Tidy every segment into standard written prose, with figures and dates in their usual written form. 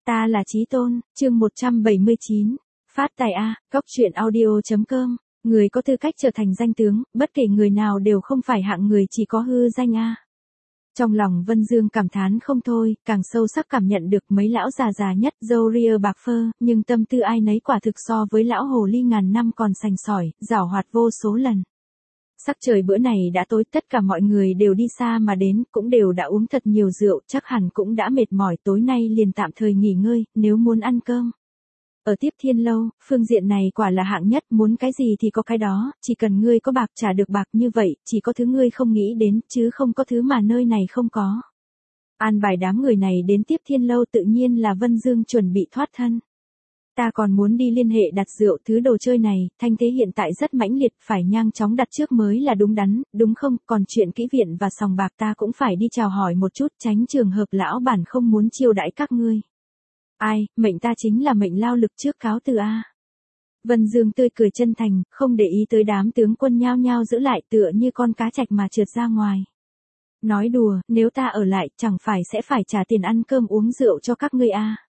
Ta là Chí Tôn, chương 179. Phát tài A, Cóc truyện audio.com. Người có tư cách trở thành danh tướng, bất kể người nào đều không phải hạng người chỉ có hư danh A. Trong lòng Vân Dương cảm thán không thôi, càng sâu sắc cảm nhận được mấy lão già nhất râu ria bạc phơ, nhưng tâm tư ai nấy quả thực so với lão hồ ly ngàn năm còn sành sỏi, giảo hoạt vô số lần. Sắc trời bữa này đã tối, tất cả mọi người đều đi xa mà đến, cũng đều đã uống thật nhiều rượu, chắc hẳn cũng đã mệt mỏi, tối nay liền tạm thời nghỉ ngơi, nếu muốn ăn cơm. Ở Tiếp Thiên Lâu, phương diện này quả là hạng nhất, muốn cái gì thì có cái đó, chỉ cần ngươi có bạc trả được bạc, như vậy, chỉ có thứ ngươi không nghĩ đến, chứ không có thứ mà nơi này không có. An bài đám người này đến Tiếp Thiên Lâu tự nhiên là Vân Dương chuẩn bị thoát thân. Ta còn muốn đi liên hệ đặt rượu, thứ đồ chơi này, thanh thế hiện tại rất mãnh liệt, phải nhanh chóng đặt trước mới là đúng đắn, đúng không? Còn chuyện kỹ viện và sòng bạc ta cũng phải đi chào hỏi một chút, tránh trường hợp lão bản không muốn chiêu đãi các ngươi. Ai, mệnh ta chính là mệnh lao lực, trước cáo từ A. Vân Dương tươi cười chân thành, không để ý tới đám tướng quân nhao nhao giữ lại, tựa như con cá trạch mà trượt ra ngoài. Nói đùa, nếu ta ở lại, chẳng phải sẽ phải trả tiền ăn cơm uống rượu cho các ngươi A.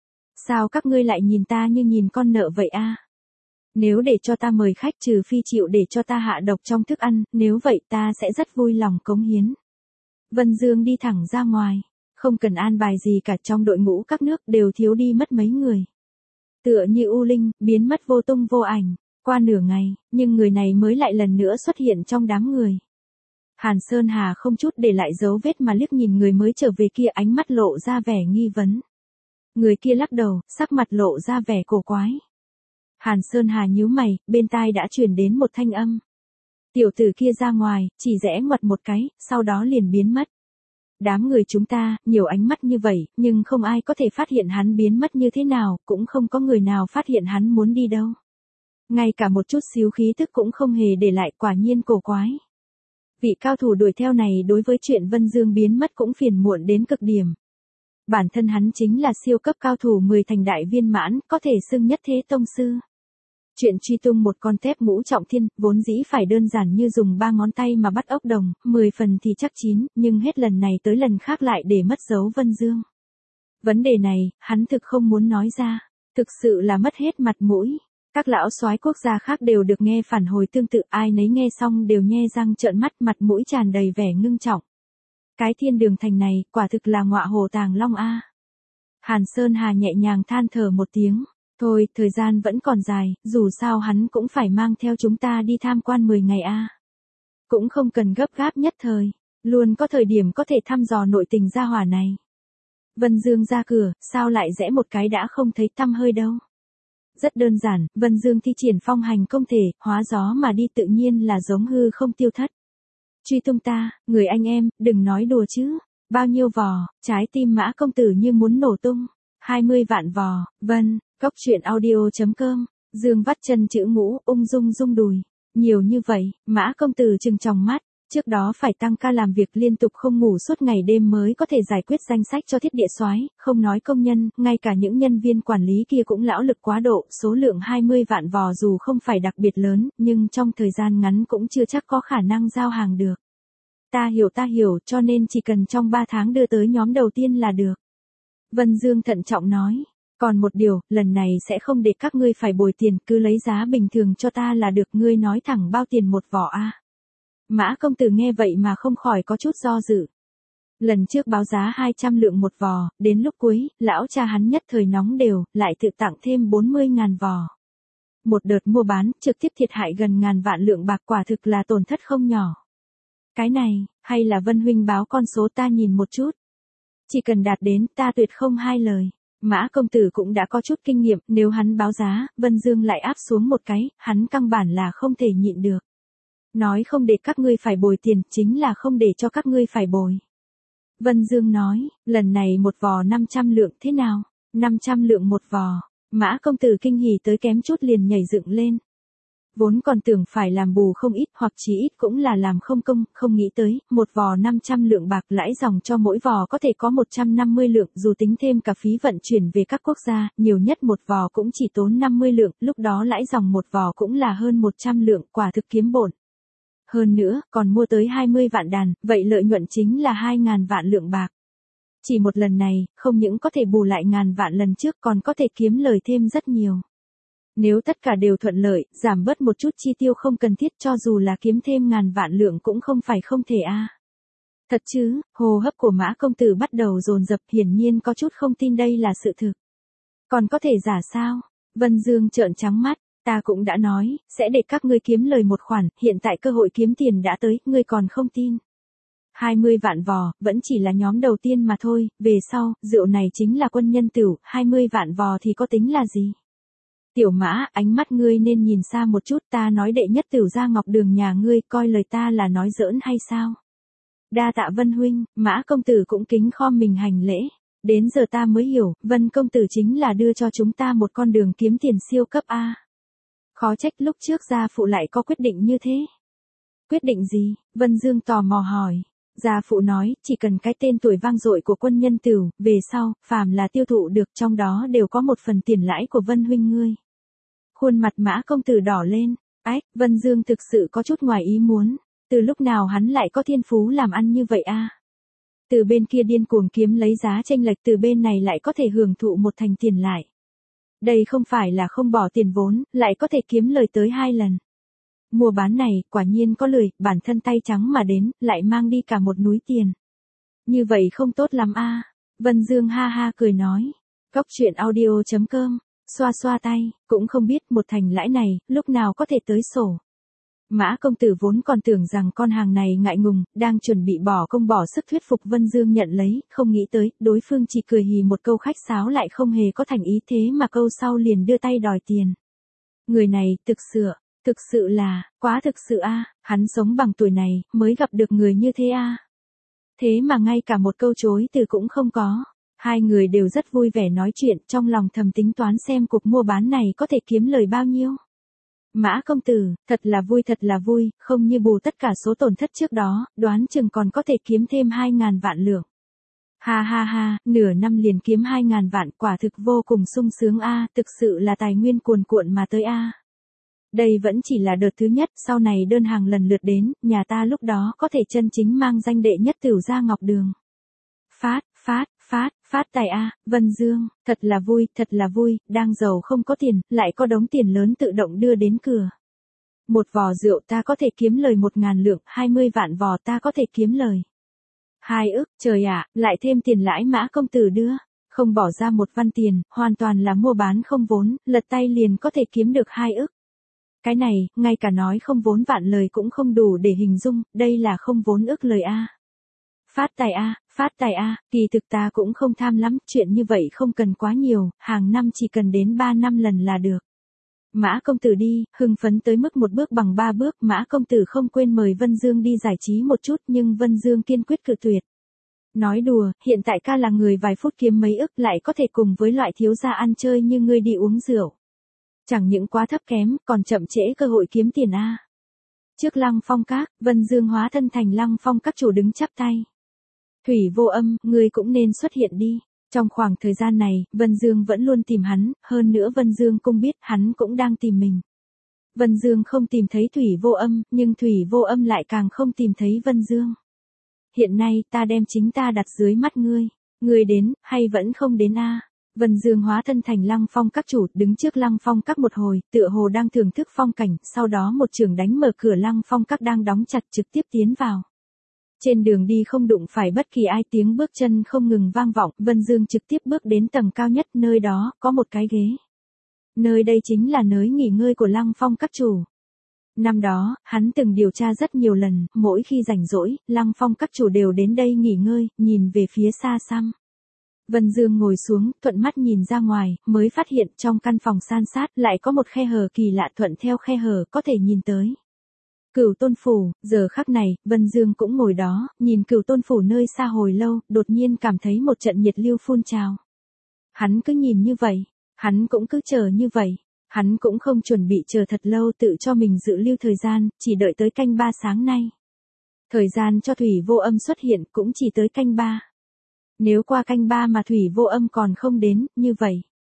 Sao các ngươi lại nhìn ta như nhìn con nợ vậy A? Nếu để cho ta mời khách, trừ phi chịu để cho ta hạ độc trong thức ăn, nếu vậy ta sẽ rất vui lòng cống hiến. Vân Dương đi thẳng ra ngoài, không cần an bài gì cả, trong đội ngũ các nước đều thiếu đi mất mấy người. Tựa như u linh, biến mất vô tung vô ảnh, qua nửa ngày, nhưng người này mới lại lần nữa xuất hiện trong đám người. Hàn Sơn Hà không chút để lại dấu vết mà liếc nhìn người mới trở về kia, ánh mắt lộ ra vẻ nghi vấn. Người kia lắc đầu, sắc mặt lộ ra vẻ cổ quái. Hàn Sơn Hà nhíu mày, bên tai đã truyền đến một thanh âm. Tiểu tử kia ra ngoài, chỉ rẽ ngoặt một cái, sau đó liền biến mất. Đám người chúng ta, nhiều ánh mắt như vậy, nhưng không ai có thể phát hiện hắn biến mất như thế nào, cũng không có người nào phát hiện hắn muốn đi đâu. Ngay cả một chút xíu khí tức cũng không hề để lại, quả nhiên cổ quái. Vị cao thủ đuổi theo này đối với chuyện Vân Dương biến mất cũng phiền muộn đến cực điểm. Bản thân hắn chính là siêu cấp cao thủ 10 thành đại viên mãn, có thể xưng nhất thế tông sư. Chuyện truy tung một con tép ngũ trọng thiên, vốn dĩ phải đơn giản như dùng 3 ngón tay mà bắt ốc đồng, 10 phần thì chắc chín, nhưng hết lần này tới lần khác lại để mất dấu Vân Dương. Vấn đề này, hắn thực không muốn nói ra, thực sự là mất hết mặt mũi. Các lão soái quốc gia khác đều được nghe phản hồi tương tự, ai nấy nghe xong đều nhe răng trợn mắt, mặt mũi tràn đầy vẻ ngưng trọng. Cái Thiên Đường Thành này, quả thực là ngọa hồ tàng long A. Hàn Sơn Hà nhẹ nhàng than thở một tiếng. Thôi, thời gian vẫn còn dài, dù sao hắn cũng phải mang theo chúng ta đi tham quan 10 ngày A. Cũng không cần gấp gáp nhất thời, luôn có thời điểm có thể thăm dò nội tình gia hỏa này. Vân Dương ra cửa, sao lại rẽ một cái đã không thấy tăm hơi đâu. Rất đơn giản, Vân Dương thi triển phong hành công thể, hóa gió mà đi, tự nhiên là giống hư không tiêu thất. Truy tung ta, người anh em, đừng nói đùa chứ. Bao nhiêu vò, trái tim Mã công tử như muốn nổ tung. 20 vạn vò, vân, Cóc truyện audio.com. Dương vắt chân chữ ngũ, ung dung rung đùi. Nhiều như vậy, Mã công tử trừng tròng mắt. Trước đó phải tăng ca làm việc liên tục không ngủ suốt ngày đêm mới có thể giải quyết danh sách cho Thiết Địa Soái, không nói công nhân, ngay cả những nhân viên quản lý kia cũng lão lực quá độ, số lượng 20 vạn vò dù không phải đặc biệt lớn, nhưng trong thời gian ngắn cũng chưa chắc có khả năng giao hàng được. Ta hiểu, cho nên chỉ cần trong 3 tháng đưa tới nhóm đầu tiên là được. Vân Dương thận trọng nói, còn một điều, lần này sẽ không để các ngươi phải bồi tiền, cứ lấy giá bình thường cho ta là được, ngươi nói thẳng bao tiền một vỏ A. Mã công tử nghe vậy mà không khỏi có chút do dự. Lần trước báo giá 200 lượng một vò, đến lúc cuối, lão cha hắn nhất thời nóng đều, lại tự tặng thêm 40.000 vò. Một đợt mua bán, trực tiếp thiệt hại gần ngàn vạn lượng bạc, quả thực là tổn thất không nhỏ. Cái này, hay là Vân huynh báo con số ta nhìn một chút. Chỉ cần đạt đến, ta tuyệt không hai lời. Mã công tử cũng đã có chút kinh nghiệm, nếu hắn báo giá, Vân Dương lại áp xuống một cái, hắn căn bản là không thể nhịn được. Nói không để các ngươi phải bồi tiền, chính là không để cho các ngươi phải bồi. Vân Dương nói, lần này một vò 500 lượng thế nào? 500 lượng một vò. Mã công tử kinh hỉ tới kém chút liền nhảy dựng lên. Vốn còn tưởng phải làm bù không ít, hoặc chỉ ít cũng là làm không công, không nghĩ tới, một vò 500 lượng bạc, lãi dòng cho mỗi vò có thể có 150 lượng, dù tính thêm cả phí vận chuyển về các quốc gia, nhiều nhất một vò cũng chỉ tốn 50 lượng, lúc đó lãi dòng một vò cũng là hơn 100 lượng, quả thực kiếm bộn. Hơn nữa, còn mua tới 20 vạn đàn, vậy lợi nhuận chính là 2.000 vạn lượng bạc. Chỉ một lần này, không những có thể bù lại ngàn vạn lần trước còn có thể kiếm lời thêm rất nhiều. Nếu tất cả đều thuận lợi, giảm bớt một chút chi tiêu không cần thiết cho dù là kiếm thêm ngàn vạn lượng cũng không phải không thể a. Thật chứ, hô hấp của Mã công tử bắt đầu dồn dập, hiển nhiên có chút không tin đây là sự thực. Còn có thể giả sao? Vân Dương trợn trắng mắt, ta cũng đã nói, sẽ để các ngươi kiếm lời một khoản, hiện tại cơ hội kiếm tiền đã tới, ngươi còn không tin. 20 vạn vò, vẫn chỉ là nhóm đầu tiên mà thôi, về sau, rượu này chính là quân nhân tửu, 20 vạn vò thì có tính là gì? Tiểu Mã, ánh mắt ngươi nên nhìn xa một chút, ta nói đệ nhất tửu gia ngọc đường nhà ngươi, coi lời ta là nói giỡn hay sao? Đa tạ Vân huynh, Mã công tử cũng kính khom mình hành lễ. Đến giờ ta mới hiểu, Vân công tử chính là đưa cho chúng ta một con đường kiếm tiền siêu cấp A. Khó trách lúc trước gia phụ lại có quyết định như thế. Quyết định gì? Vân Dương tò mò hỏi. Gia phụ nói, chỉ cần cái tên tuổi vang dội của quân nhân tửu, về sau, phàm là tiêu thụ được trong đó đều có một phần tiền lãi của Vân huynh ngươi. Khuôn mặt Mã công tử đỏ lên, ách, Vân Dương thực sự có chút ngoài ý muốn. Từ lúc nào hắn lại có thiên phú làm ăn như vậy a? Từ bên kia điên cuồng kiếm lấy giá chênh lệch, từ bên này lại có thể hưởng thụ một thành tiền lại. Đây không phải là không bỏ tiền vốn, lại có thể kiếm lời tới 2 lần. Mua bán này, quả nhiên có lời, bản thân tay trắng mà đến, lại mang đi cả một núi tiền. Như vậy không tốt lắm a. Vân Dương ha ha cười nói. Cóc truyện audio.com, xoa xoa tay, cũng không biết một thành lãi này, lúc nào có thể tới sổ. Mã công tử vốn còn tưởng rằng con hàng này ngại ngùng, đang chuẩn bị bỏ công bỏ sức thuyết phục Vân Dương nhận lấy, không nghĩ tới, đối phương chỉ cười hì một câu khách sáo lại không hề có thành ý, thế mà câu sau liền đưa tay đòi tiền. Người này, thực sự là, quá thực sự a, hắn sống bằng tuổi này, mới gặp được người như thế a. Thế mà ngay cả một câu chối từ cũng không có. Hai người đều rất vui vẻ nói chuyện, trong lòng thầm tính toán xem cuộc mua bán này có thể kiếm lời bao nhiêu. Mã công tử, thật là vui, không như bù tất cả số tổn thất trước đó, đoán chừng còn có thể kiếm thêm 2.000 vạn lượng. Ha ha ha, nửa năm liền kiếm 2.000 vạn, quả thực vô cùng sung sướng a, thực sự là tài nguyên cuồn cuộn mà tới a. Đây vẫn chỉ là đợt thứ nhất, sau này đơn hàng lần lượt đến, nhà ta lúc đó có thể chân chính mang danh đệ nhất tửu gia ngọc đường. Phát tài a, Vân Dương, thật là vui, đang giàu không có tiền, lại có đống tiền lớn tự động đưa đến cửa. Một vò rượu ta có thể kiếm lời 1.000 lượng, 20 vạn vò ta có thể kiếm lời 2 ức, trời ạ, lại thêm tiền lãi Mã công tử đưa, không bỏ ra một văn tiền, hoàn toàn là mua bán không vốn, lật tay liền có thể kiếm được 2 ức. Cái này, ngay cả nói không vốn vạn lời cũng không đủ để hình dung, đây là không vốn ức lời a. Phát tài a, kỳ thực ta cũng không tham lắm, chuyện như vậy không cần quá nhiều, hàng năm chỉ cần đến 3 năm lần là được. Mã công tử đi, hưng phấn tới mức một bước bằng 3 bước, Mã công tử không quên mời Vân Dương đi giải trí một chút, nhưng Vân Dương kiên quyết cự tuyệt. Nói đùa, hiện tại ca là người vài phút kiếm mấy ức lại có thể cùng với loại thiếu gia ăn chơi như ngươi đi uống rượu. Chẳng những quá thấp kém, còn chậm trễ cơ hội kiếm tiền a. Trước Lăng Phong Các, Vân Dương hóa thân thành Lăng Phong Các chủ đứng chắp tay. Thủy Vô Âm, ngươi cũng nên xuất hiện đi. Trong khoảng thời gian này, Vân Dương vẫn luôn tìm hắn, hơn nữa Vân Dương cũng biết hắn cũng đang tìm mình. Vân Dương không tìm thấy Thủy Vô Âm, nhưng Thủy Vô Âm lại càng không tìm thấy Vân Dương. Hiện nay ta đem chính ta đặt dưới mắt ngươi. Ngươi đến, hay vẫn không đến a? Vân Dương hóa thân thành Lăng Phong Các chủ, đứng trước Lăng Phong Các một hồi, tựa hồ đang thưởng thức phong cảnh, sau đó một chưởng đánh mở cửa Lăng Phong Các đang đóng chặt, trực tiếp tiến vào. Trên đường đi không đụng phải bất kỳ ai, tiếng bước chân không ngừng vang vọng, Vân Dương trực tiếp bước đến tầng cao nhất, nơi đó, có một cái ghế. Nơi đây chính là nơi nghỉ ngơi của Lăng Phong Các chủ. Năm đó, hắn từng điều tra rất nhiều lần, mỗi khi rảnh rỗi, Lăng Phong Các chủ đều đến đây nghỉ ngơi, nhìn về phía xa xăm. Vân Dương ngồi xuống, thuận mắt nhìn ra ngoài, mới phát hiện trong căn phòng san sát lại có một khe hở kỳ lạ, thuận theo khe hở có thể nhìn tới Cửu Tôn Phủ. Giờ khắc này, Vân Dương cũng ngồi đó, nhìn Cửu Tôn Phủ nơi xa hồi lâu, đột nhiên cảm thấy một trận nhiệt lưu phun trào. Hắn cứ nhìn như vậy, hắn cũng cứ chờ như vậy, hắn cũng không chuẩn bị chờ thật lâu, tự cho mình dự lưu thời gian, chỉ đợi tới canh 3 sáng nay. Thời gian cho Thủy Vô Âm xuất hiện cũng chỉ tới canh 3. Nếu qua canh 3 mà Thủy Vô Âm còn không đến, như vậy.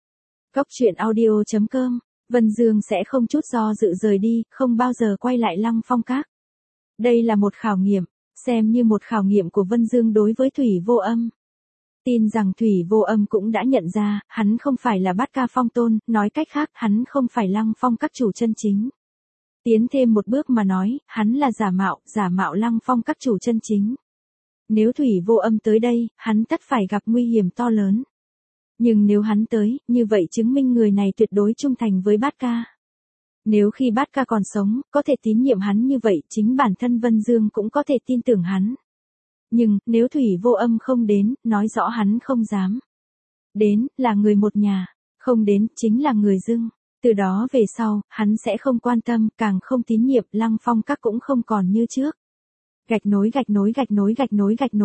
Cóc truyện audio.com, Vân Dương sẽ không chút do dự rời đi, không bao giờ quay lại Lăng Phong Các. Đây là một khảo nghiệm, xem như một khảo nghiệm của Vân Dương đối với Thủy Vô Âm. Tin rằng Thủy Vô Âm cũng đã nhận ra, hắn không phải là Bát Ca Phong Tôn, nói cách khác, hắn không phải Lăng Phong các chủ chân chính. Tiến thêm một bước mà nói, hắn là giả mạo Lăng Phong các chủ chân chính. Nếu Thủy Vô Âm tới đây, hắn tất phải gặp nguy hiểm to lớn. Nhưng nếu hắn tới, như vậy chứng minh người này tuyệt đối trung thành với Bát Ca. Nếu khi Bát Ca còn sống, có thể tín nhiệm hắn như vậy, chính bản thân Vân Dương cũng có thể tin tưởng hắn. Nhưng, nếu Thủy Vô Âm không đến, nói rõ hắn không dám. Đến, là người một nhà. Không đến, chính là người dưng. Từ đó về sau, hắn sẽ không quan tâm, càng không tín nhiệm, Lăng Phong các cũng không còn như trước. Gạch nối.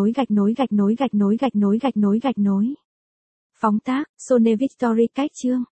Phóng tác, Sone Victory cách chương.